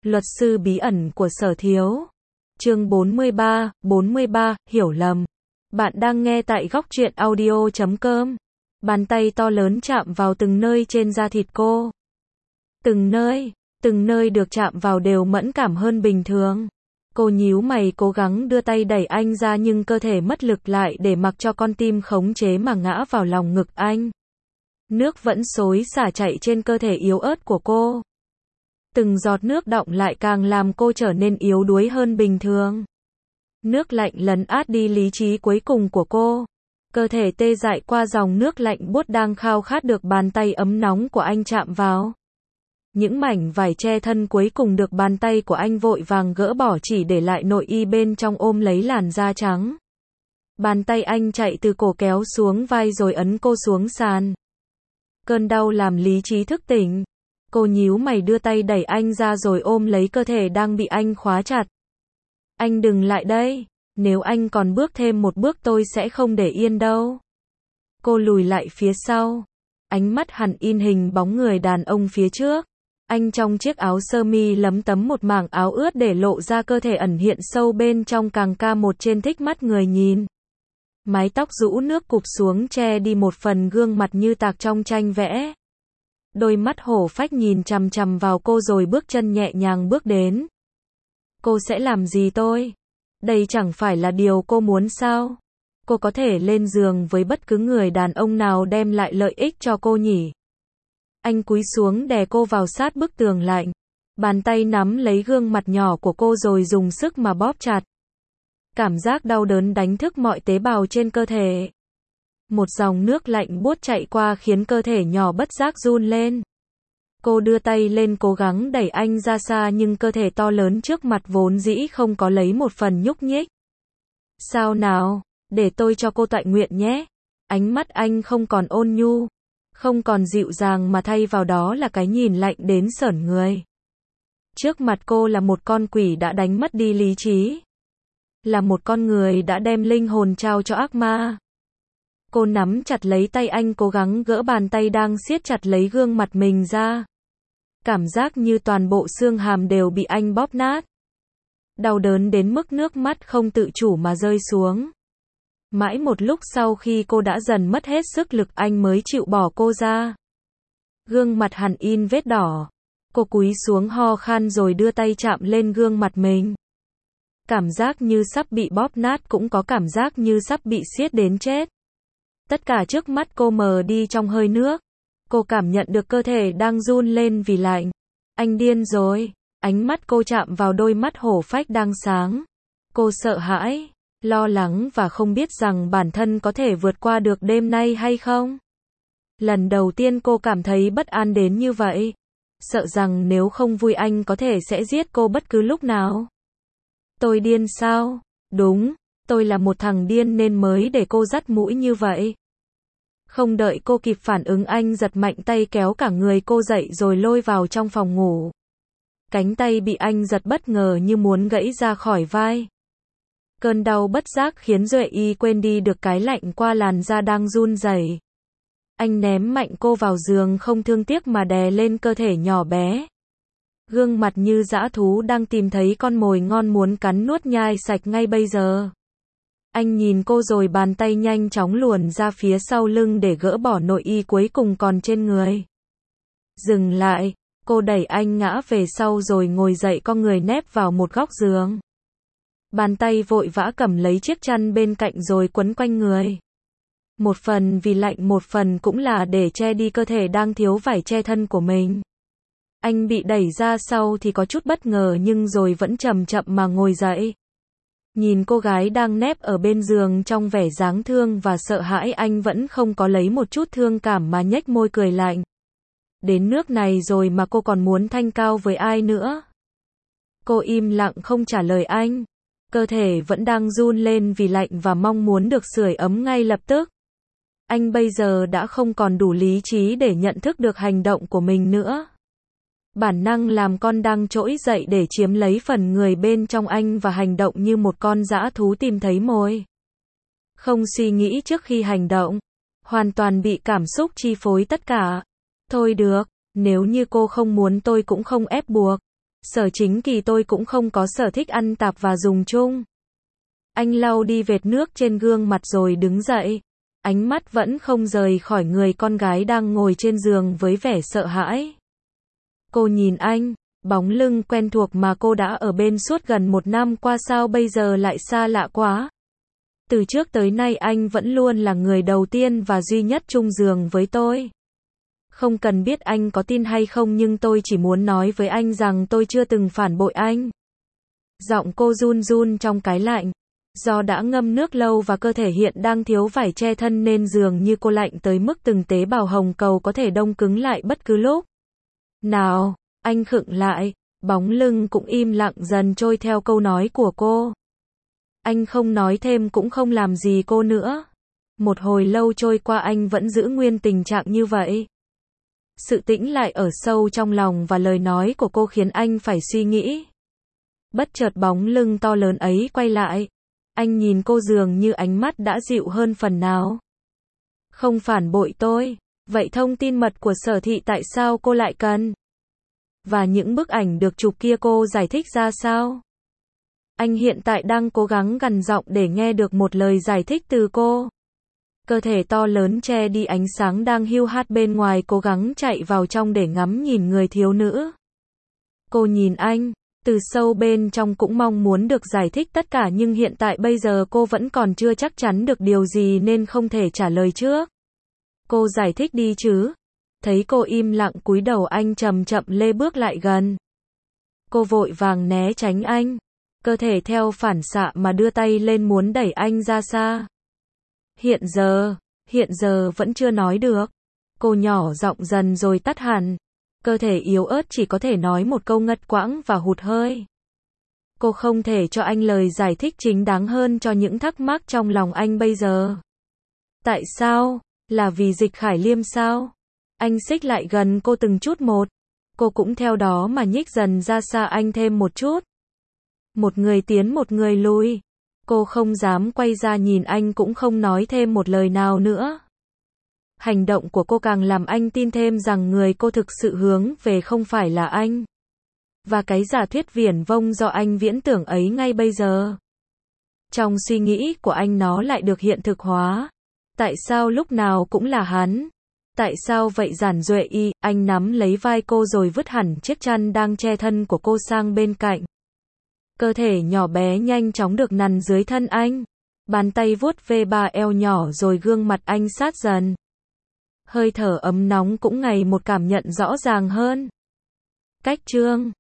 Luật sư bí ẩn của Sở Thiếu. Chương 43, hiểu lầm. Bạn đang nghe tại góc truyện audio.com. Bàn tay to lớn chạm vào từng nơi trên da thịt cô. Từng nơi được chạm vào đều mẫn cảm hơn bình thường. Cô nhíu mày cố gắng đưa tay đẩy anh ra nhưng cơ thể mất lực lại để mặc cho con tim khống chế mà ngã vào lòng ngực anh. Nước vẫn xối xả chảy trên cơ thể yếu ớt của cô. Từng giọt nước đọng lại càng làm cô trở nên yếu đuối hơn bình thường. Nước lạnh lấn át đi lý trí cuối cùng của cô. Cơ thể tê dại qua dòng nước lạnh buốt đang khao khát được bàn tay ấm nóng của anh chạm vào. Những mảnh vải che thân cuối cùng được bàn tay của anh vội vàng gỡ bỏ chỉ để lại nội y bên trong ôm lấy làn da trắng. Bàn tay anh chạy từ cổ kéo xuống vai rồi ấn cô xuống sàn. Cơn đau làm lý trí thức tỉnh. Cô nhíu mày đưa tay đẩy anh ra rồi ôm lấy cơ thể đang bị anh khóa chặt. Anh đừng lại đây, nếu anh còn bước thêm một bước tôi sẽ không để yên đâu. Cô lùi lại phía sau. Ánh mắt hằn in hình bóng người đàn ông phía trước. Anh trong chiếc áo sơ mi lấm tấm một mảng áo ướt để lộ ra cơ thể ẩn hiện sâu bên trong càng ca một trên thích mắt người nhìn. Mái tóc rũ nước cụp xuống che đi một phần gương mặt như tạc trong tranh vẽ. Đôi mắt hổ phách nhìn chằm chằm vào cô rồi bước chân nhẹ nhàng bước đến. Cô sẽ làm gì tôi? Đây chẳng phải là điều cô muốn sao? Cô có thể lên giường với bất cứ người đàn ông nào đem lại lợi ích cho cô nhỉ? Anh cúi xuống đè cô vào sát bức tường lạnh. Bàn tay nắm lấy gương mặt nhỏ của cô rồi dùng sức mà bóp chặt. Cảm giác đau đớn đánh thức mọi tế bào trên cơ thể. Một dòng nước lạnh buốt chạy qua khiến cơ thể nhỏ bất giác run lên. Cô đưa tay lên cố gắng đẩy anh ra xa nhưng cơ thể to lớn trước mặt vốn dĩ không có lấy một phần nhúc nhích. Sao nào, để tôi cho cô tọa nguyện nhé. Ánh mắt anh không còn ôn nhu, không còn dịu dàng mà thay vào đó là cái nhìn lạnh đến sởn người. Trước mặt cô là một con quỷ đã đánh mất đi lý trí. Là một con người đã đem linh hồn trao cho ác ma. Cô nắm chặt lấy tay anh cố gắng gỡ bàn tay đang siết chặt lấy gương mặt mình ra. Cảm giác như toàn bộ xương hàm đều bị anh bóp nát. Đau đớn đến mức nước mắt không tự chủ mà rơi xuống. Mãi một lúc sau khi cô đã dần mất hết sức lực anh mới chịu bỏ cô ra. Gương mặt hằn in vết đỏ. Cô cúi xuống ho khan rồi đưa tay chạm lên gương mặt mình. Cảm giác như sắp bị bóp nát cũng có cảm giác như sắp bị siết đến chết. Tất cả trước mắt cô mờ đi trong hơi nước. Cô cảm nhận được cơ thể đang run lên vì lạnh. Anh điên rồi. Ánh mắt cô chạm vào đôi mắt hổ phách đang sáng. Cô sợ hãi, lo lắng và không biết rằng bản thân có thể vượt qua được đêm nay hay không. Lần đầu tiên cô cảm thấy bất an đến như vậy. Sợ rằng nếu không vui anh có thể sẽ giết cô bất cứ lúc nào. Tôi điên sao? Đúng, tôi là một thằng điên nên mới để cô dắt mũi như vậy. Không đợi cô kịp phản ứng anh giật mạnh tay kéo cả người cô dậy rồi lôi vào trong phòng ngủ. Cánh tay bị anh giật bất ngờ như muốn gãy ra khỏi vai. Cơn đau bất giác khiến Duệ Y quên đi được cái lạnh qua làn da đang run rẩy. Anh ném mạnh cô vào giường không thương tiếc mà đè lên cơ thể nhỏ bé. Gương mặt như dã thú đang tìm thấy con mồi ngon muốn cắn nuốt nhai sạch ngay bây giờ. Anh nhìn cô rồi bàn tay nhanh chóng luồn ra phía sau lưng để gỡ bỏ nội y cuối cùng còn trên người. Dừng lại, cô đẩy anh ngã về sau rồi ngồi dậy con người nép vào một góc giường. Bàn tay vội vã cầm lấy chiếc chăn bên cạnh rồi quấn quanh người. Một phần vì lạnh một phần cũng là để che đi cơ thể đang thiếu vải che thân của mình. Anh bị đẩy ra sau thì có chút bất ngờ nhưng rồi vẫn chậm chậm mà ngồi dậy. Nhìn cô gái đang nép ở bên giường trong vẻ dáng thương và sợ hãi anh vẫn không có lấy một chút thương cảm mà nhếch môi cười lạnh. Đến nước này rồi mà cô còn muốn thanh cao với ai nữa? Cô im lặng không trả lời anh. Cơ thể vẫn đang run lên vì lạnh và mong muốn được sưởi ấm ngay lập tức. Anh bây giờ đã không còn đủ lý trí để nhận thức được hành động của mình nữa. Bản năng làm con đang trỗi dậy để chiếm lấy phần người bên trong anh và hành động như một con dã thú tìm thấy mồi. Không suy nghĩ trước khi hành động. Hoàn toàn bị cảm xúc chi phối tất cả. Thôi được, nếu như cô không muốn tôi cũng không ép buộc. Sở Chính Kỳ tôi cũng không có sở thích ăn tạp và dùng chung. Anh lau đi vệt nước trên gương mặt rồi đứng dậy. Ánh mắt vẫn không rời khỏi người con gái đang ngồi trên giường với vẻ sợ hãi. Cô nhìn anh, bóng lưng quen thuộc mà cô đã ở bên suốt gần 1 năm qua sao bây giờ lại xa lạ quá. Từ trước tới nay anh vẫn luôn là người đầu tiên và duy nhất chung giường với tôi. Không cần biết anh có tin hay không nhưng tôi chỉ muốn nói với anh rằng tôi chưa từng phản bội anh. Giọng cô run run trong cái lạnh. Do đã ngâm nước lâu và cơ thể hiện đang thiếu vải che thân nên dường như cô lạnh tới mức từng tế bào hồng cầu có thể đông cứng lại bất cứ lúc nào. Anh khựng lại, bóng lưng cũng im lặng dần trôi theo câu nói của cô. Anh không nói thêm cũng không làm gì cô nữa. Một hồi lâu trôi qua anh vẫn giữ nguyên tình trạng như vậy. Sự tĩnh lại ở sâu trong lòng và lời nói của cô khiến anh phải suy nghĩ. Bất chợt bóng lưng to lớn ấy quay lại. Anh nhìn cô dường như ánh mắt đã dịu hơn phần nào. Không phản bội tôi. Vậy thông tin mật của Sở Thị tại sao cô lại cần? Và những bức ảnh được chụp kia cô giải thích ra sao? Anh hiện tại đang cố gắng gằn giọng để nghe được một lời giải thích từ cô. Cơ thể to lớn che đi ánh sáng đang hiu hắt bên ngoài cố gắng chạy vào trong để ngắm nhìn người thiếu nữ. Cô nhìn anh, từ sâu bên trong cũng mong muốn được giải thích tất cả nhưng hiện tại bây giờ cô vẫn còn chưa chắc chắn được điều gì nên không thể trả lời trước. Cô giải thích đi chứ. Thấy cô im lặng cúi đầu anh chậm chậm lê bước lại gần. Cô vội vàng né tránh anh. Cơ thể theo phản xạ mà đưa tay lên muốn đẩy anh ra xa. Hiện giờ vẫn chưa nói được. Cô nhỏ giọng dần rồi tắt hẳn. Cơ thể yếu ớt chỉ có thể nói một câu ngắt quãng và hụt hơi. Cô không thể cho anh lời giải thích chính đáng hơn cho những thắc mắc trong lòng anh bây giờ. Tại sao? Là vì Dịch Khải Liêm sao? Anh xích lại gần cô từng chút một. Cô cũng theo đó mà nhích dần ra xa anh thêm một chút. Một người tiến một người lui. Cô không dám quay ra nhìn anh cũng không nói thêm một lời nào nữa. Hành động của cô càng làm anh tin thêm rằng người cô thực sự hướng về không phải là anh. Và cái giả thuyết viển vông do anh viễn tưởng ấy ngay bây giờ. Trong suy nghĩ của anh nó lại được hiện thực hóa. Tại sao lúc nào cũng là hắn? Tại sao vậy Giản Duệ Y? Anh nắm lấy vai cô rồi vứt hẳn chiếc chăn đang che thân của cô sang bên cạnh. Cơ thể nhỏ bé nhanh chóng được nằn dưới thân anh. Bàn tay vuốt ve ba eo nhỏ rồi gương mặt anh sát dần. Hơi thở ấm nóng cũng ngày một cảm nhận rõ ràng hơn. Cách chương